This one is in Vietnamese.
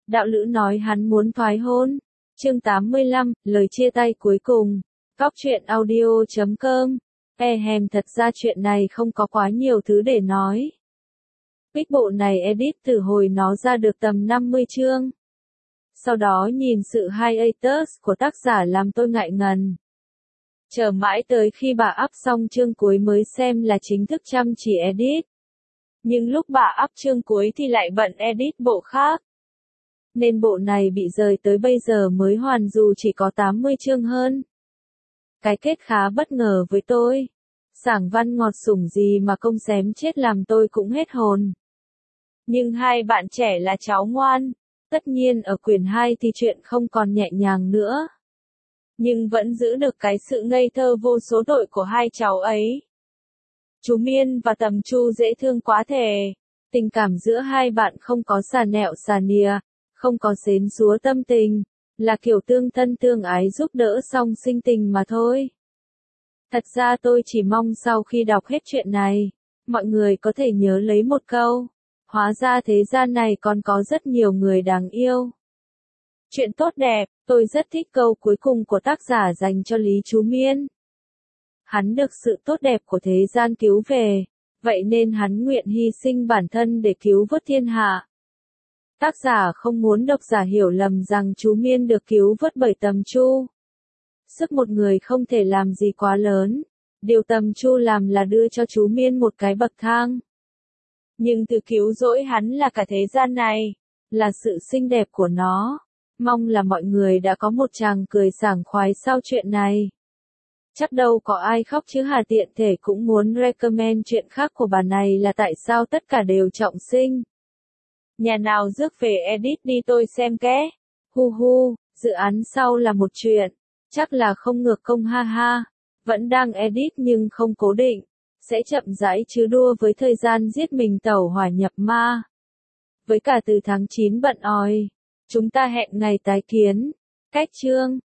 Đạo lữ nói hắn muốn thoái hôn. Chương 85, lời chia tay cuối cùng. Góc truyện audio.com. Thật ra chuyện này không có quá nhiều thứ để nói. Bích bộ này edit từ hồi nó ra được tầm 50 chương. Sau đó nhìn sự hiatus của tác giả làm tôi ngại ngần. Chờ mãi tới khi bà up xong chương cuối mới xem là chính thức chăm chỉ edit. Nhưng lúc bà up chương cuối thì lại bận edit bộ khác. Nên bộ này bị rời tới bây giờ mới hoàn dù chỉ có 80 chương hơn. Cái kết khá bất ngờ với tôi. Sảng văn ngọt sủng gì mà công xém chết làm tôi cũng hết hồn. Nhưng hai bạn trẻ là cháu ngoan. Tất nhiên ở quyển 2 thì chuyện không còn nhẹ nhàng nữa. Nhưng vẫn giữ được cái sự ngây thơ vô số tội của hai cháu ấy. Chú Miên và Tầm Chu dễ thương quá thề. Tình cảm giữa hai bạn không có xà nẹo xà nìa, không có xến xúa tâm tình, là kiểu tương thân tương ái giúp đỡ song sinh tình mà thôi. Thật ra tôi chỉ mong sau khi đọc hết chuyện này, mọi người có thể nhớ lấy một câu. Hóa ra thế gian này còn có rất nhiều người đáng yêu. Chuyện tốt đẹp, tôi rất thích câu cuối cùng của tác giả dành cho Lý Chú Miên. Hắn được sự tốt đẹp của thế gian cứu về, vậy nên hắn nguyện hy sinh bản thân để cứu vớt thiên hạ. Tác giả không muốn độc giả hiểu lầm rằng chú Miên được cứu vớt bởi Tầm Chu. Sức một người không thể làm gì quá lớn. Điều Tầm Chu làm là đưa cho chú Miên một cái bậc thang. Nhưng từ cứu rỗi hắn là cả thế gian này, là sự xinh đẹp của nó. Mong là mọi người đã có một tràng cười sảng khoái sau chuyện này. Chắc đâu có ai khóc chứ Hà tiện thể cũng muốn recommend chuyện khác của bà này là tại sao tất cả đều trọng sinh. Nhà nào rước về edit đi tôi xem ké. Hu hu, dự án sau là một chuyện. Chắc là không ngược công ha ha. Vẫn đang edit nhưng không cố định. Sẽ chậm rãi chứ đua với thời gian giết mình tẩu hỏa nhập ma. Với cả từ tháng 9 bận oi. Chúng ta hẹn ngày tái kiến. Cách chương.